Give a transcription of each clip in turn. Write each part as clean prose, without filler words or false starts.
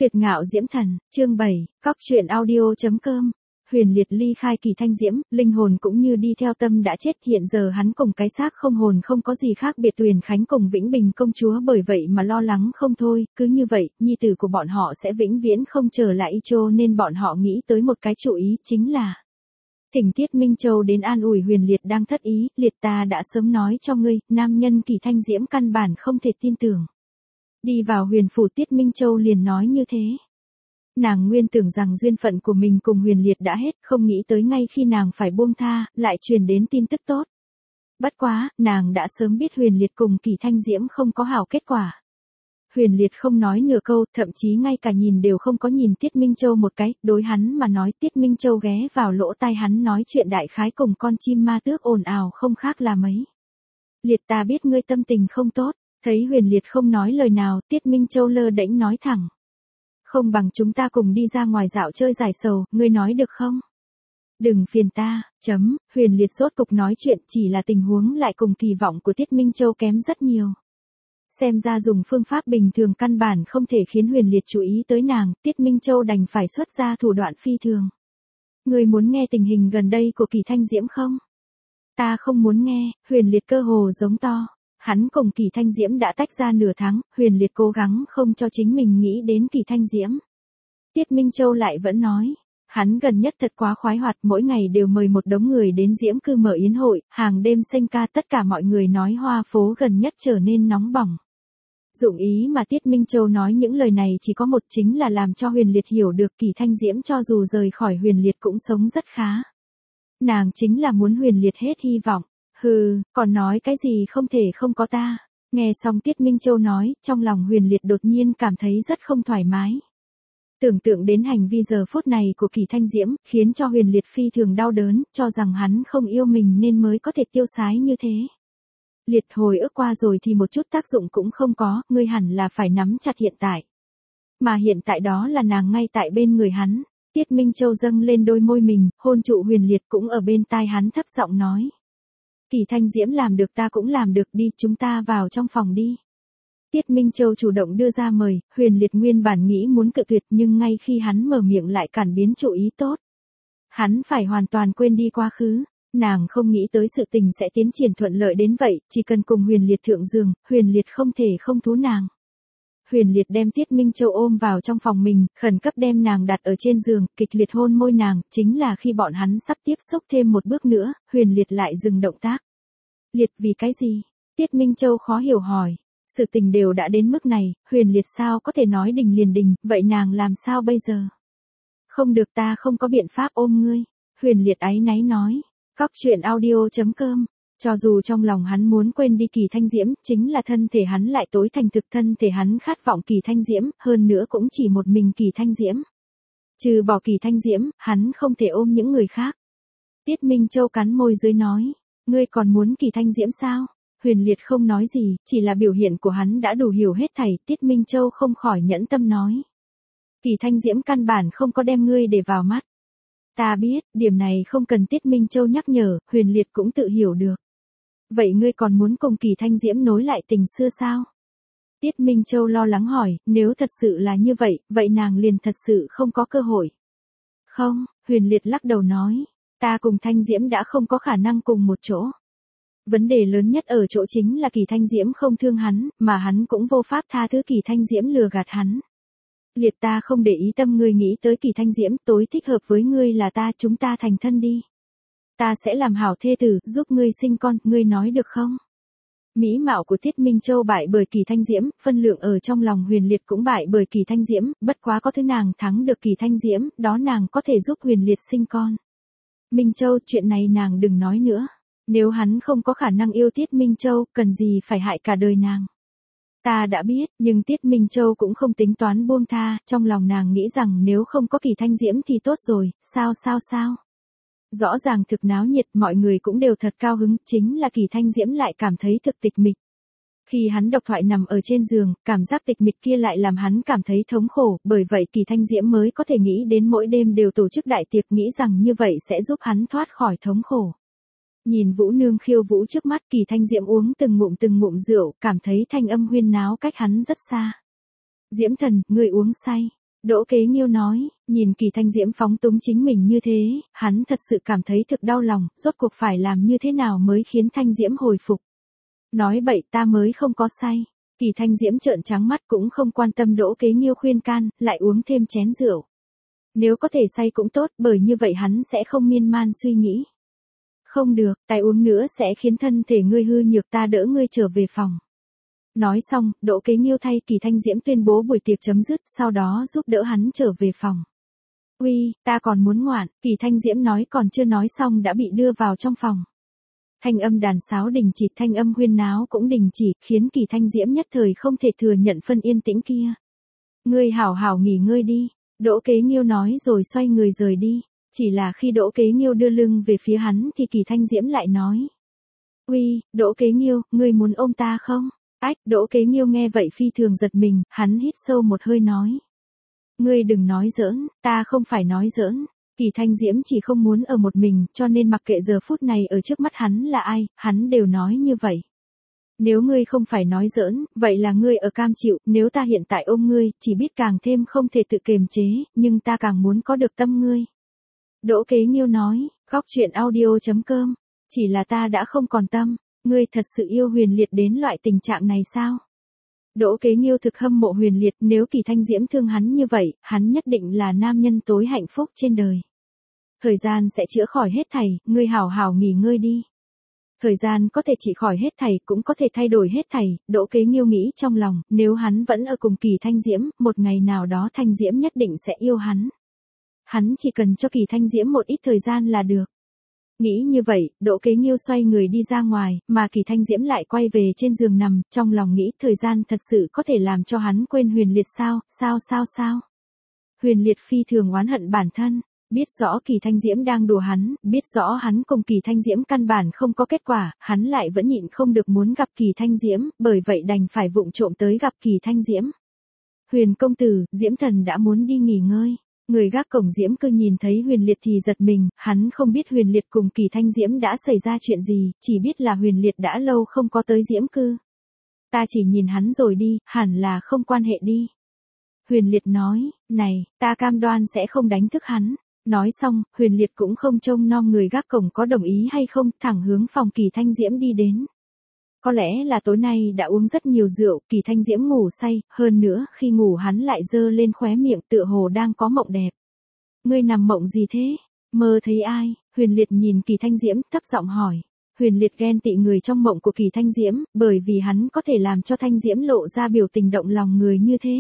Tuyệt ngạo diễm thần, chương 7, cóc truyện audio.com. Huyền Liệt ly khai Kỳ Thanh Diễm, linh hồn cũng như đi theo tâm đã chết, hiện giờ hắn cùng cái xác không hồn không có gì khác biệt. Tuyền Khánh cùng Vĩnh Bình công chúa bởi vậy mà lo lắng không thôi, cứ như vậy, nhi tử của bọn họ sẽ vĩnh viễn không trở lại, cho nên bọn họ nghĩ tới một cái chủ ý, chính là thỉnh Tiết Minh Châu đến an ủi Huyền Liệt đang thất ý. Liệt ta đã sớm nói cho ngươi, nam nhân Kỳ Thanh Diễm căn bản không thể tin tưởng. Đi vào huyền phủ, Tiết Minh Châu liền nói như thế. Nàng nguyên tưởng rằng duyên phận của mình cùng Huyền Liệt đã hết, không nghĩ tới ngay khi nàng phải buông tha, lại truyền đến tin tức tốt. Bất quá, nàng đã sớm biết Huyền Liệt cùng Kỳ Thanh Diễm không có hảo kết quả. Huyền Liệt không nói nửa câu, thậm chí ngay cả nhìn đều không có nhìn Tiết Minh Châu một cái, đối hắn mà nói. Tiết Minh Châu ghé vào lỗ tai hắn nói chuyện đại khái cùng con chim ma tước ồn ào không khác là mấy. Liệt ta biết ngươi tâm tình không tốt. Thấy Huyền Liệt không nói lời nào, Tiết Minh Châu lơ đễnh nói thẳng. Không bằng chúng ta cùng đi ra ngoài dạo chơi giải sầu, ngươi nói được không? Đừng phiền ta, Huyền Liệt sốt cục nói chuyện, chỉ là tình huống lại cùng kỳ vọng của Tiết Minh Châu kém rất nhiều. Xem ra dùng phương pháp bình thường căn bản không thể khiến Huyền Liệt chú ý tới nàng, Tiết Minh Châu đành phải xuất ra thủ đoạn phi thường. Ngươi muốn nghe tình hình gần đây của Kỳ Thanh Diễm không? Ta không muốn nghe, Huyền Liệt cơ hồ giống to. Hắn cùng Kỳ Thanh Diễm đã tách ra nửa tháng, Huyền Liệt cố gắng không cho chính mình nghĩ đến Kỳ Thanh Diễm. Tiết Minh Châu lại vẫn nói, hắn gần nhất thật quá khoái hoạt, mỗi ngày đều mời một đống người đến Diễm Cư mở yến hội, hàng đêm xanh ca, tất cả mọi người nói hoa phố gần nhất trở nên nóng bỏng. Dụng ý mà Tiết Minh Châu nói những lời này chỉ có một, chính là làm cho Huyền Liệt hiểu được Kỳ Thanh Diễm cho dù rời khỏi Huyền Liệt cũng sống rất khá. Nàng chính là muốn Huyền Liệt hết hy vọng. Hừ, còn nói cái gì không thể không có ta. Nghe xong Tiết Minh Châu nói, trong lòng Huyền Liệt đột nhiên cảm thấy rất không thoải mái. Tưởng tượng đến hành vi giờ phút này của Kỳ Thanh Diễm, khiến cho Huyền Liệt phi thường đau đớn, cho rằng hắn không yêu mình nên mới có thể tiêu sái như thế. Liệt, hồi ức qua rồi thì một chút tác dụng cũng không có, ngươi hẳn là phải nắm chặt hiện tại. Mà hiện tại đó là nàng ngay tại bên người hắn. Tiết Minh Châu dâng lên đôi môi mình, hôn trụ Huyền Liệt, cũng ở bên tai hắn thấp giọng nói. Kỳ Thanh Diễm làm được ta cũng làm được, đi, chúng ta vào trong phòng đi. Tiết Minh Châu chủ động đưa ra mời, Huyền Liệt nguyên bản nghĩ muốn cự tuyệt, nhưng ngay khi hắn mở miệng lại cản biến chủ ý tốt. Hắn phải hoàn toàn quên đi quá khứ, nàng không nghĩ tới sự tình sẽ tiến triển thuận lợi đến vậy, chỉ cần cùng Huyền Liệt thượng giường, Huyền Liệt không thể không thú nàng. Huyền Liệt đem Tiết Minh Châu ôm vào trong phòng mình, khẩn cấp đem nàng đặt ở trên giường, kịch liệt hôn môi nàng, chính là khi bọn hắn sắp tiếp xúc thêm một bước nữa, Huyền Liệt lại dừng động tác. Liệt, vì cái gì? Tiết Minh Châu khó hiểu hỏi. Sự tình đều đã đến mức này, Huyền Liệt sao có thể nói đình liền đình, vậy nàng làm sao bây giờ? Không được, ta không có biện pháp ôm ngươi. Huyền Liệt áy náy nói. Cóc truyện audio.com. Cho dù trong lòng hắn muốn quên đi Kỳ Thanh Diễm, chính là thân thể hắn lại tối thành thực, thân thể hắn khát vọng Kỳ Thanh Diễm, hơn nữa cũng chỉ một mình Kỳ Thanh Diễm. Trừ bỏ Kỳ Thanh Diễm, hắn không thể ôm những người khác. Tiết Minh Châu cắn môi dưới nói, ngươi còn muốn Kỳ Thanh Diễm sao? Huyền Liệt không nói gì, chỉ là biểu hiện của hắn đã đủ hiểu hết thảy. Tiết Minh Châu không khỏi nhẫn tâm nói. Kỳ Thanh Diễm căn bản không có đem ngươi để vào mắt. Ta biết, điểm này không cần Tiết Minh Châu nhắc nhở, Huyền Liệt cũng tự hiểu được. Vậy ngươi còn muốn cùng Kỳ Thanh Diễm nối lại tình xưa sao? Tiết Minh Châu lo lắng hỏi, nếu thật sự là như vậy, vậy nàng liền thật sự không có cơ hội. Không, Huyền Liệt lắc đầu nói, ta cùng Thanh Diễm đã không có khả năng cùng một chỗ. Vấn đề lớn nhất ở chỗ chính là Kỳ Thanh Diễm không thương hắn, mà hắn cũng vô pháp tha thứ Kỳ Thanh Diễm lừa gạt hắn. Liệt, ta không để ý tâm ngươi nghĩ tới Kỳ Thanh Diễm, tối thích hợp với ngươi là ta, chúng ta thành thân đi. Ta sẽ làm hảo thê tử, giúp ngươi sinh con, ngươi nói được không? Mỹ mạo của Tiết Minh Châu bại bởi Kỳ Thanh Diễm, phân lượng ở trong lòng Huyền Liệt cũng bại bởi Kỳ Thanh Diễm, bất quá có thứ nàng thắng được Kỳ Thanh Diễm, đó nàng có thể giúp Huyền Liệt sinh con. Minh Châu, chuyện này nàng đừng nói nữa. Nếu hắn không có khả năng yêu Tiết Minh Châu, cần gì phải hại cả đời nàng. Ta đã biết, nhưng Tiết Minh Châu cũng không tính toán buông tha, trong lòng nàng nghĩ rằng nếu không có Kỳ Thanh Diễm thì tốt rồi, sao? Rõ ràng thực náo nhiệt, mọi người cũng đều thật cao hứng, chính là Kỳ Thanh Diễm lại cảm thấy thực tịch mịch. Khi hắn độc thoại nằm ở trên giường, cảm giác tịch mịch kia lại làm hắn cảm thấy thống khổ, bởi vậy Kỳ Thanh Diễm mới có thể nghĩ đến mỗi đêm đều tổ chức đại tiệc, nghĩ rằng như vậy sẽ giúp hắn thoát khỏi thống khổ. Nhìn Vũ Nương khiêu vũ trước mắt, Kỳ Thanh Diễm uống từng ngụm rượu, cảm thấy thanh âm huyên náo cách hắn rất xa. Diễm thần, ngươi uống say. Đỗ Kế Nghiêu nói, nhìn Kỳ Thanh Diễm phóng túng chính mình như thế, hắn thật sự cảm thấy thực đau lòng, rốt cuộc phải làm như thế nào mới khiến Thanh Diễm hồi phục. Nói bậy, ta mới không có say. Kỳ Thanh Diễm trợn trắng mắt cũng không quan tâm Đỗ Kế Nghiêu khuyên can, lại uống thêm chén rượu. Nếu có thể say cũng tốt, bởi như vậy hắn sẽ không miên man suy nghĩ. Không được, tài uống nữa sẽ khiến thân thể ngươi hư nhược, ta đỡ ngươi trở về phòng. Nói xong, Đỗ Kế Nghiêu thay Kỳ Thanh Diễm tuyên bố buổi tiệc chấm dứt, sau đó giúp đỡ hắn trở về phòng. Uy, ta còn muốn ngoạn, Kỳ Thanh Diễm nói còn chưa nói xong đã bị đưa vào trong phòng. Thanh âm đàn sáo đình chỉ, thanh âm huyên náo cũng đình chỉ, khiến Kỳ Thanh Diễm nhất thời không thể thừa nhận phân yên tĩnh kia. Ngươi hảo hảo nghỉ ngơi đi, Đỗ Kế Nghiêu nói rồi xoay người rời đi. Chỉ là khi Đỗ Kế Nghiêu đưa lưng về phía hắn thì Kỳ Thanh Diễm lại nói. Uy, Đỗ Kế Nghiêu, ngươi muốn ôm ta không? Ách, Đỗ Kế Nghiêu nghe vậy phi thường giật mình, hắn hít sâu một hơi nói. Ngươi đừng nói giỡn, ta không phải nói giỡn. Kỳ Thanh Diễm chỉ không muốn ở một mình, cho nên mặc kệ giờ phút này ở trước mắt hắn là ai, hắn đều nói như vậy. Nếu ngươi không phải nói giỡn, vậy là ngươi ở cam chịu, nếu ta hiện tại ôm ngươi, chỉ biết càng thêm không thể tự kiềm chế, nhưng ta càng muốn có được tâm ngươi. Đỗ Kế Nghiêu nói, góc truyện audio.com, chỉ là ta đã không còn tâm, ngươi thật sự yêu Huyền Liệt đến loại tình trạng này sao? Đỗ Kế Nghiêu thực hâm mộ Huyền Liệt, nếu Kỳ Thanh Diễm thương hắn như vậy, hắn nhất định là nam nhân tối hạnh phúc trên đời. Thời gian sẽ chữa khỏi hết thảy, ngươi hảo hảo nghỉ ngơi đi. Thời gian có thể trị khỏi hết thảy, cũng có thể thay đổi hết thảy, Đỗ Kế Nghiêu nghĩ trong lòng, nếu hắn vẫn ở cùng Kỳ Thanh Diễm, một ngày nào đó Thanh Diễm nhất định sẽ yêu hắn. Hắn chỉ cần cho Kỳ Thanh Diễm một ít thời gian là được. Nghĩ như vậy, Đỗ Kế Nghiêu xoay người đi ra ngoài, mà Kỳ Thanh Diễm lại quay về trên giường nằm, trong lòng nghĩ thời gian thật sự có thể làm cho hắn quên Huyền Liệt sao? Huyền Liệt phi thường oán hận bản thân, biết rõ Kỳ Thanh Diễm đang đùa hắn, biết rõ hắn cùng Kỳ Thanh Diễm căn bản không có kết quả, hắn lại vẫn nhịn không được muốn gặp Kỳ Thanh Diễm, bởi vậy đành phải vụng trộm tới gặp Kỳ Thanh Diễm. Huyền công tử, Diễm thần đã muốn đi nghỉ ngơi. Người gác cổng Diễm Cư nhìn thấy Huyền Liệt thì giật mình, hắn không biết Huyền Liệt cùng Kỳ Thanh Diễm đã xảy ra chuyện gì, chỉ biết là Huyền Liệt đã lâu không có tới Diễm Cư. Ta chỉ nhìn hắn rồi đi, hẳn là không quan hệ đi. Huyền Liệt nói, này, ta cam đoan sẽ không đánh thức hắn. Nói xong, Huyền Liệt cũng không trông nom người gác cổng có đồng ý hay không, thẳng hướng phòng Kỳ Thanh Diễm đi đến. Có lẽ là tối nay đã uống rất nhiều rượu, Kỳ Thanh Diễm ngủ say, hơn nữa, khi ngủ hắn lại giơ lên khóe miệng tựa hồ đang có mộng đẹp. Ngươi nằm mộng gì thế? Mơ thấy ai? Huyền Liệt nhìn Kỳ Thanh Diễm, thấp giọng hỏi. Huyền Liệt ghen tị người trong mộng của Kỳ Thanh Diễm, bởi vì hắn có thể làm cho Thanh Diễm lộ ra biểu tình động lòng người như thế.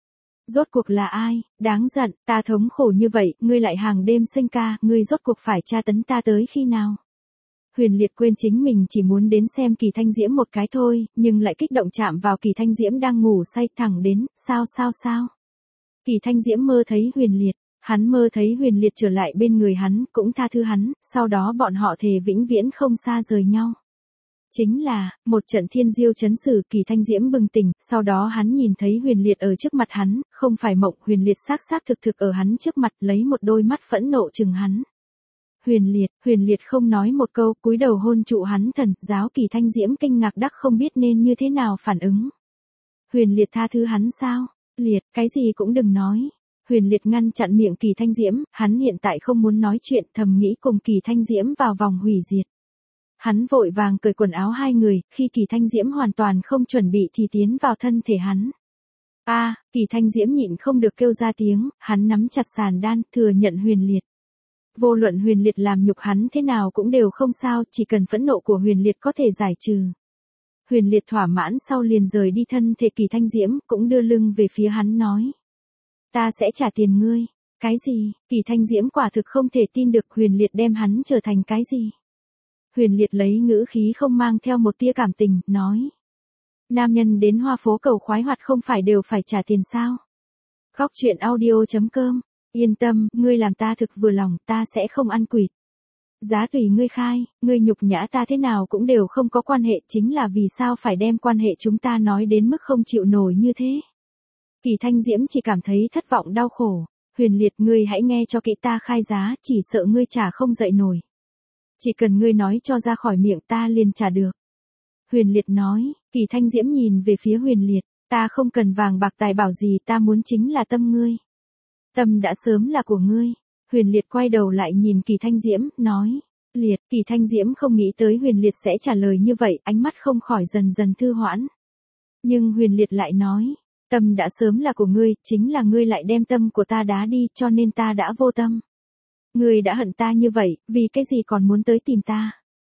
Rốt cuộc là ai? Đáng giận, ta thống khổ như vậy, ngươi lại hàng đêm sinh ca, ngươi rốt cuộc phải tra tấn ta tới khi nào? Huyền Liệt quên chính mình chỉ muốn đến xem Kỳ Thanh Diễm một cái thôi, nhưng lại kích động chạm vào Kỳ Thanh Diễm đang ngủ say thẳng đến, sao? Kỳ Thanh Diễm mơ thấy Huyền Liệt, hắn mơ thấy Huyền Liệt trở lại bên người hắn, cũng tha thứ hắn, sau đó bọn họ thề vĩnh viễn không xa rời nhau. Chính là, một trận thiên diêu chấn xử, Kỳ Thanh Diễm bừng tỉnh, sau đó hắn nhìn thấy Huyền Liệt ở trước mặt hắn, không phải mộng, Huyền Liệt xác thực ở hắn trước mặt, lấy một đôi mắt phẫn nộ chừng hắn. Huyền Liệt không nói một câu, cúi đầu hôn trụ hắn thần, giáo Kỳ Thanh Diễm kinh ngạc đắc không biết nên như thế nào phản ứng. Huyền Liệt tha thứ hắn sao? Liệt, cái gì cũng đừng nói. Huyền Liệt ngăn chặn miệng Kỳ Thanh Diễm, hắn hiện tại không muốn nói chuyện, thầm nghĩ cùng Kỳ Thanh Diễm vào vòng hủy diệt. Hắn vội vàng cởi quần áo hai người, khi Kỳ Thanh Diễm hoàn toàn không chuẩn bị thì tiến vào thân thể hắn. Kỳ Thanh Diễm nhịn không được kêu ra tiếng, hắn nắm chặt sàn đan, thừa nhận Huyền Liệt. Vô luận Huyền Liệt làm nhục hắn thế nào cũng đều không sao, chỉ cần phẫn nộ của Huyền Liệt có thể giải trừ. Huyền Liệt thỏa mãn sau liền rời đi thân thể Kỳ Thanh Diễm, cũng đưa lưng về phía hắn nói. Ta sẽ trả tiền ngươi. Cái gì? Kỳ Thanh Diễm quả thực không thể tin được Huyền Liệt đem hắn trở thành cái gì. Huyền Liệt lấy ngữ khí không mang theo một tia cảm tình, nói. Nam nhân đến Hoa Phố cầu khoái hoạt không phải đều phải trả tiền sao? Góc truyện audio.com. Yên tâm, ngươi làm ta thực vừa lòng, ta sẽ không ăn quỵt. Giá tùy ngươi khai, ngươi nhục nhã ta thế nào cũng đều không có quan hệ, chính là vì sao phải đem quan hệ chúng ta nói đến mức không chịu nổi như thế. Kỳ Thanh Diễm chỉ cảm thấy thất vọng đau khổ. Huyền Liệt, ngươi hãy nghe cho kỹ, ta khai giá, chỉ sợ ngươi trả không dậy nổi. Chỉ cần ngươi nói cho ra khỏi miệng ta liền trả được. Huyền Liệt nói. Kỳ Thanh Diễm nhìn về phía Huyền Liệt, ta không cần vàng bạc tài bảo gì, ta muốn chính là tâm ngươi. Tâm đã sớm là của ngươi. Huyền Liệt quay đầu lại nhìn Kỳ Thanh Diễm, nói. Liệt, Kỳ Thanh Diễm không nghĩ tới Huyền Liệt sẽ trả lời như vậy, ánh mắt không khỏi dần dần thư hoãn. Nhưng Huyền Liệt lại nói, tâm đã sớm là của ngươi, chính là ngươi lại đem tâm của ta đá đi, cho nên ta đã vô tâm. Ngươi đã hận ta như vậy, vì cái gì còn muốn tới tìm ta?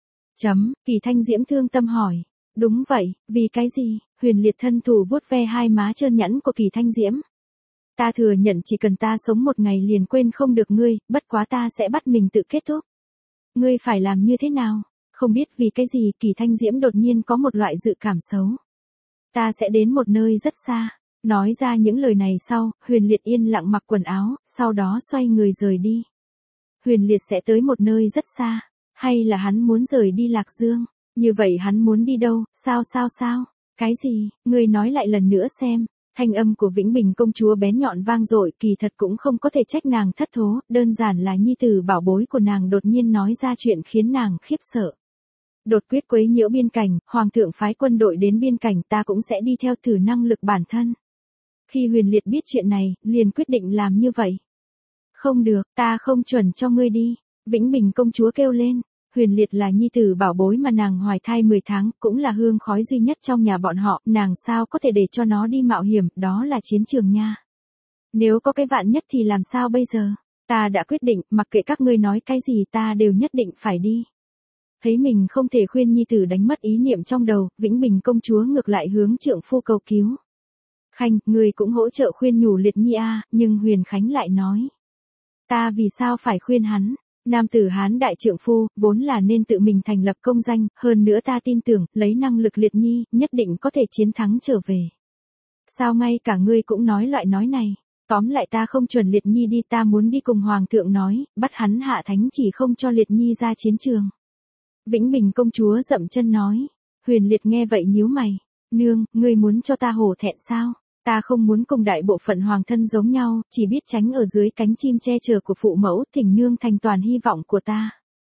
Kỳ Thanh Diễm thương tâm hỏi. Đúng vậy, vì cái gì? Huyền Liệt thân thủ vuốt ve hai má trơn nhẵn của Kỳ Thanh Diễm. Ta thừa nhận chỉ cần ta sống một ngày liền quên không được ngươi, bất quá ta sẽ bắt mình tự kết thúc. Ngươi phải làm như thế nào? Không biết vì cái gì Kỳ Thanh Diễm đột nhiên có một loại dự cảm xấu. Ta sẽ đến một nơi rất xa. Nói ra những lời này sau, Huyền Liệt yên lặng mặc quần áo, sau đó xoay người rời đi. Huyền Liệt sẽ tới một nơi rất xa. Hay là hắn muốn rời đi Lạc Dương? Như vậy hắn muốn đi đâu? Sao? Cái gì? Ngươi nói lại lần nữa xem. Thanh âm của Vĩnh Bình công chúa bén nhọn vang dội, kỳ thật cũng không có thể trách nàng thất thố, đơn giản là nhi tử bảo bối của nàng đột nhiên nói ra chuyện khiến nàng khiếp sợ. Đột quyết quấy nhiễu biên cảnh, hoàng thượng phái quân đội đến biên cảnh, ta cũng sẽ đi theo thử năng lực bản thân. Khi Huyền Liệt biết chuyện này, liền quyết định làm như vậy. Không được, ta không chuẩn cho ngươi đi. Vĩnh Bình công chúa kêu lên. Huyền Liệt là nhi tử bảo bối mà nàng hoài thai 10 tháng, cũng là hương khói duy nhất trong nhà bọn họ, nàng sao có thể để cho nó đi mạo hiểm, đó là chiến trường nha. Nếu có cái vạn nhất thì làm sao bây giờ? Ta đã quyết định, mặc kệ các ngươi nói cái gì ta đều nhất định phải đi. Thấy mình không thể khuyên nhi tử đánh mất ý niệm trong đầu, Vĩnh Bình công chúa ngược lại hướng trượng phu cầu cứu. Khanh, ngươi cũng hỗ trợ khuyên nhủ Liệt nhi a, nhưng Huyền Khánh lại nói. Ta vì sao phải khuyên hắn? Nam tử Hán đại trượng phu, vốn là nên tự mình thành lập công danh, hơn nữa ta tin tưởng, lấy năng lực Liệt nhi, nhất định có thể chiến thắng trở về. Sao ngay cả ngươi cũng nói loại nói này? Tóm lại ta không chuẩn Liệt nhi đi, ta muốn đi cùng Hoàng thượng nói, bắt hắn hạ thánh chỉ không cho Liệt nhi ra chiến trường. Vĩnh Bình công chúa dậm chân nói. Huyền Liệt nghe vậy nhíu mày. Nương, ngươi muốn cho ta hổ thẹn sao? Ta không muốn cùng đại bộ phận hoàng thân giống nhau, chỉ biết tránh ở dưới cánh chim che chở của phụ mẫu, thỉnh nương thành toàn hy vọng của ta.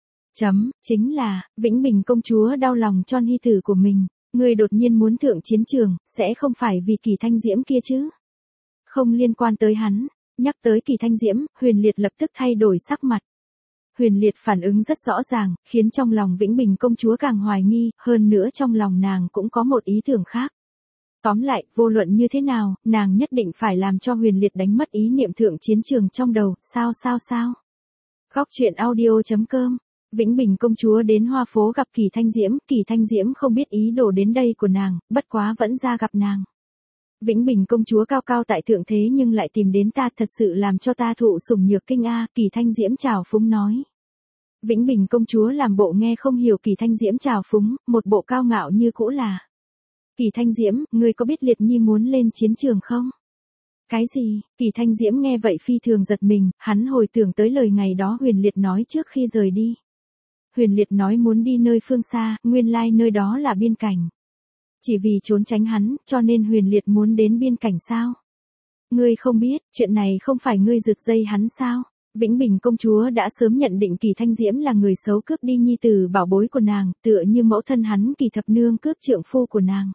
Chính là, Vĩnh Bình công chúa đau lòng cho nhi tử của mình. Ngươi đột nhiên muốn thượng chiến trường, sẽ không phải vì Kỳ Thanh Diễm kia chứ? Không liên quan tới hắn. Nhắc tới Kỳ Thanh Diễm, Huyền Liệt lập tức thay đổi sắc mặt. Huyền Liệt phản ứng rất rõ ràng, khiến trong lòng Vĩnh Bình công chúa càng hoài nghi, hơn nữa trong lòng nàng cũng có một ý tưởng khác. Tóm lại, vô luận như thế nào, nàng nhất định phải làm cho Huyền Liệt đánh mất ý niệm thượng chiến trường trong đầu, sao? Góc truyện audio.com. Vĩnh Bình công chúa đến Hoa phố gặp Kỳ Thanh Diễm không biết ý đồ đến đây của nàng, bất quá vẫn ra gặp nàng. Vĩnh Bình công chúa cao cao tại thượng thế nhưng lại tìm đến ta, thật sự làm cho ta thụ sủng nhược kinh a, Kỳ Thanh Diễm chào phúng nói. Vĩnh Bình công chúa làm bộ nghe không hiểu Kỳ Thanh Diễm chào phúng, một bộ cao ngạo như cũ là. Kỳ Thanh Diễm, ngươi có biết Liệt nhi muốn lên chiến trường không? Cái gì? Kỳ Thanh Diễm nghe vậy phi thường giật mình, hắn hồi tưởng tới lời ngày đó Huyền Liệt nói trước khi rời đi. Huyền Liệt nói muốn đi nơi phương xa, nguyên lai nơi đó là biên cảnh. Chỉ vì trốn tránh hắn, cho nên Huyền Liệt muốn đến biên cảnh sao? Ngươi không biết, chuyện này không phải ngươi rượt dây hắn sao? Vĩnh Bình công chúa đã sớm nhận định Kỳ Thanh Diễm là người xấu cướp đi nhi tử bảo bối của nàng, tựa như mẫu thân hắn Kỳ Thập Nương cướp trượng phu của nàng.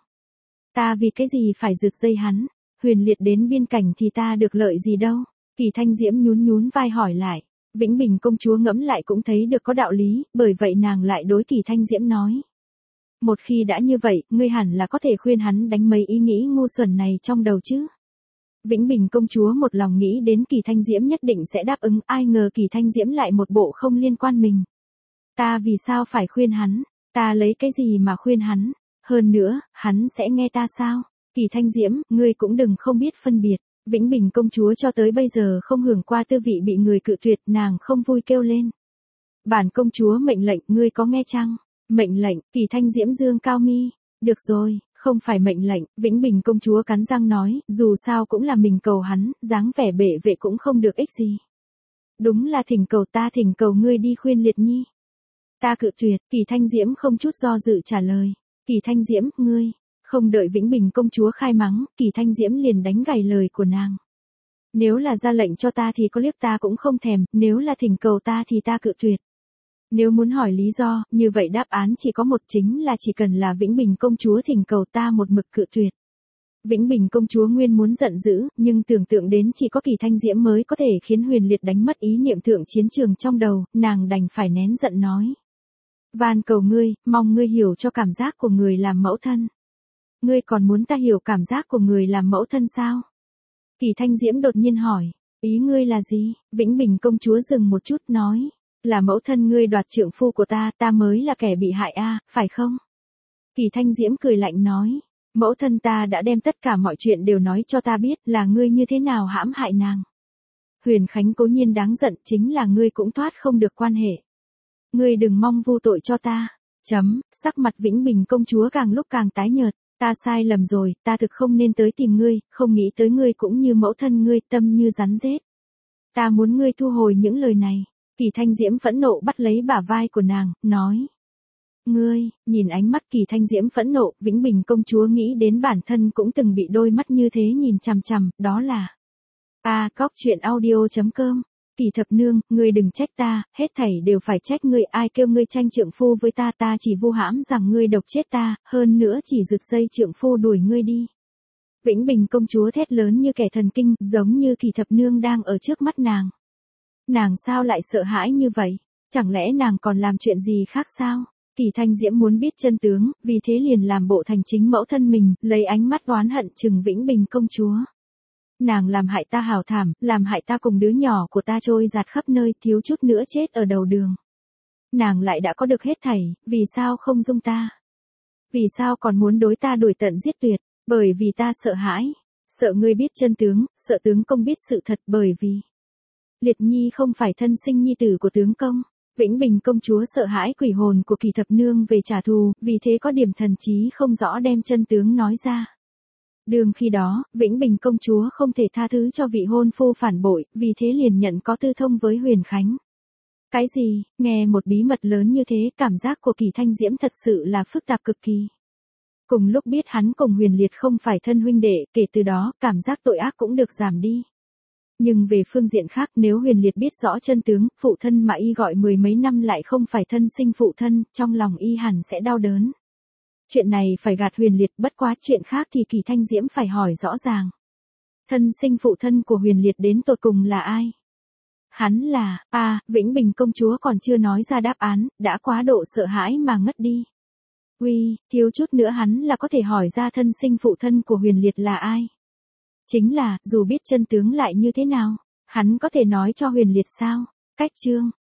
Ta vì cái gì phải rượt dây hắn? Huyền Liệt đến biên cảnh thì ta được lợi gì đâu? Kỳ Thanh Diễm nhún vai hỏi lại. Vĩnh Bình công chúa ngẫm lại cũng thấy được có đạo lý, bởi vậy nàng lại đối Kỳ Thanh Diễm nói. Một khi đã như vậy, ngươi hẳn là có thể khuyên hắn đánh mấy ý nghĩ ngu xuẩn này trong đầu chứ. Vĩnh Bình công chúa một lòng nghĩ đến Kỳ Thanh Diễm nhất định sẽ đáp ứng, ai ngờ Kỳ Thanh Diễm lại một bộ không liên quan mình. Ta vì sao phải khuyên hắn? Ta lấy cái gì mà khuyên hắn? Hơn nữa, hắn sẽ nghe ta sao? Kỳ Thanh Diễm, ngươi cũng đừng không biết phân biệt. Vĩnh Bình công chúa cho tới bây giờ không hưởng qua tư vị bị người cự tuyệt, nàng không vui kêu lên. Bản công chúa mệnh lệnh, ngươi có nghe chăng? Mệnh lệnh, Kỳ Thanh Diễm dương cao mi. Được rồi, không phải mệnh lệnh, Vĩnh Bình công chúa cắn răng nói, dù sao cũng là mình cầu hắn, dáng vẻ bệ vệ cũng không được ích gì. Đúng là thỉnh cầu ngươi đi khuyên Liệt nhi. Ta cự tuyệt, Kỳ Thanh Diễm không chút do dự trả lời. Kỳ Thanh Diễm, ngươi, không đợi Vĩnh Bình công chúa khai mắng, Kỳ Thanh Diễm liền đánh gãy lời của nàng. Nếu là ra lệnh cho ta thì có liếc ta cũng không thèm, nếu là thỉnh cầu ta thì ta cự tuyệt. Nếu muốn hỏi lý do, như vậy đáp án chỉ có một, chính là chỉ cần là Vĩnh Bình công chúa thỉnh cầu ta một mực cự tuyệt. Vĩnh Bình công chúa nguyên muốn giận dữ, nhưng tưởng tượng đến chỉ có Kỳ Thanh Diễm mới có thể khiến Huyền Liệt đánh mất ý niệm thượng chiến trường trong đầu, nàng đành phải nén giận nói. Van cầu ngươi, mong ngươi hiểu cho cảm giác của người làm mẫu thân. Ngươi còn muốn ta hiểu cảm giác của người làm mẫu thân sao? Kỳ Thanh Diễm đột nhiên hỏi, ý ngươi là gì? Vĩnh Bình công chúa dừng một chút nói, là mẫu thân ngươi đoạt trượng phu của ta, ta mới là kẻ bị hại a, phải không? Kỳ Thanh Diễm cười lạnh nói, mẫu thân ta đã đem tất cả mọi chuyện đều nói cho ta biết, là ngươi như thế nào hãm hại nàng. Huyền Khánh cố nhiên đáng giận, chính là ngươi cũng thoát không được quan hệ. Ngươi đừng mong vu tội cho ta. Sắc mặt Vĩnh Bình công chúa càng lúc càng tái nhợt, ta sai lầm rồi, ta thực không nên tới tìm ngươi, không nghĩ tới ngươi cũng như mẫu thân ngươi, tâm như rắn rết. Ta muốn ngươi thu hồi những lời này. Kỳ Thanh Diễm phẫn nộ bắt lấy bả vai của nàng, nói. Ngươi, nhìn ánh mắt Kỳ Thanh Diễm phẫn nộ, Vĩnh Bình công chúa nghĩ đến bản thân cũng từng bị đôi mắt như thế nhìn chằm chằm, đó là. Cóc truyện audio.com. Kỳ thập nương, ngươi đừng trách ta, hết thảy đều phải trách ngươi, ai kêu ngươi tranh trượng phu với ta, ta chỉ vu hãm rằng ngươi độc chết ta, hơn nữa chỉ giật dây trượng phu đuổi ngươi đi. Vĩnh Bình công chúa thét lớn như kẻ thần kinh, giống như Kỳ thập nương đang ở trước mắt nàng. Nàng sao lại sợ hãi như vậy? Chẳng lẽ nàng còn làm chuyện gì khác sao? Kỳ Thanh Diễm muốn biết chân tướng, vì thế liền làm bộ thành chính mẫu thân mình, lấy ánh mắt oán hận trừng Vĩnh Bình công chúa. Nàng làm hại ta hảo thảm, làm hại ta cùng đứa nhỏ của ta trôi dạt khắp nơi, thiếu chút nữa chết ở đầu đường. Nàng lại đã có được hết thảy, vì sao không dung ta? Vì sao còn muốn đối ta đuổi tận giết tuyệt? Bởi vì ta sợ hãi. Sợ ngươi biết chân tướng, sợ tướng công biết sự thật, bởi vì Liệt Nhi không phải thân sinh nhi tử của tướng công. Vĩnh Bình công chúa sợ hãi quỷ hồn của Kỳ thập nương về trả thù, vì thế có điểm thần trí không rõ đem chân tướng nói ra. Đường khi đó, Vĩnh Bình công chúa không thể tha thứ cho vị hôn phu phản bội, vì thế liền nhận có tư thông với Huyền Khánh. Cái gì? Nghe một bí mật lớn như thế, cảm giác của Kỳ Thanh Diễm thật sự là phức tạp cực kỳ. Cùng lúc biết hắn cùng Huyền Liệt không phải thân huynh đệ, kể từ đó, cảm giác tội ác cũng được giảm đi. Nhưng về phương diện khác, nếu Huyền Liệt biết rõ chân tướng, phụ thân mà y gọi mười mấy năm lại không phải thân sinh phụ thân, trong lòng y hẳn sẽ đau đớn. Chuyện này phải gạt Huyền Liệt, bất quá chuyện khác thì Kỳ Thanh Diễm phải hỏi rõ ràng. Thân sinh phụ thân của Huyền Liệt đến tột cùng là ai? Hắn là, Vĩnh Bình công chúa còn chưa nói ra đáp án, đã quá độ sợ hãi mà ngất đi. Thiếu chút nữa hắn là có thể hỏi ra thân sinh phụ thân của Huyền Liệt là ai. Chính là, dù biết chân tướng lại như thế nào, hắn có thể nói cho Huyền Liệt sao? Cách chương.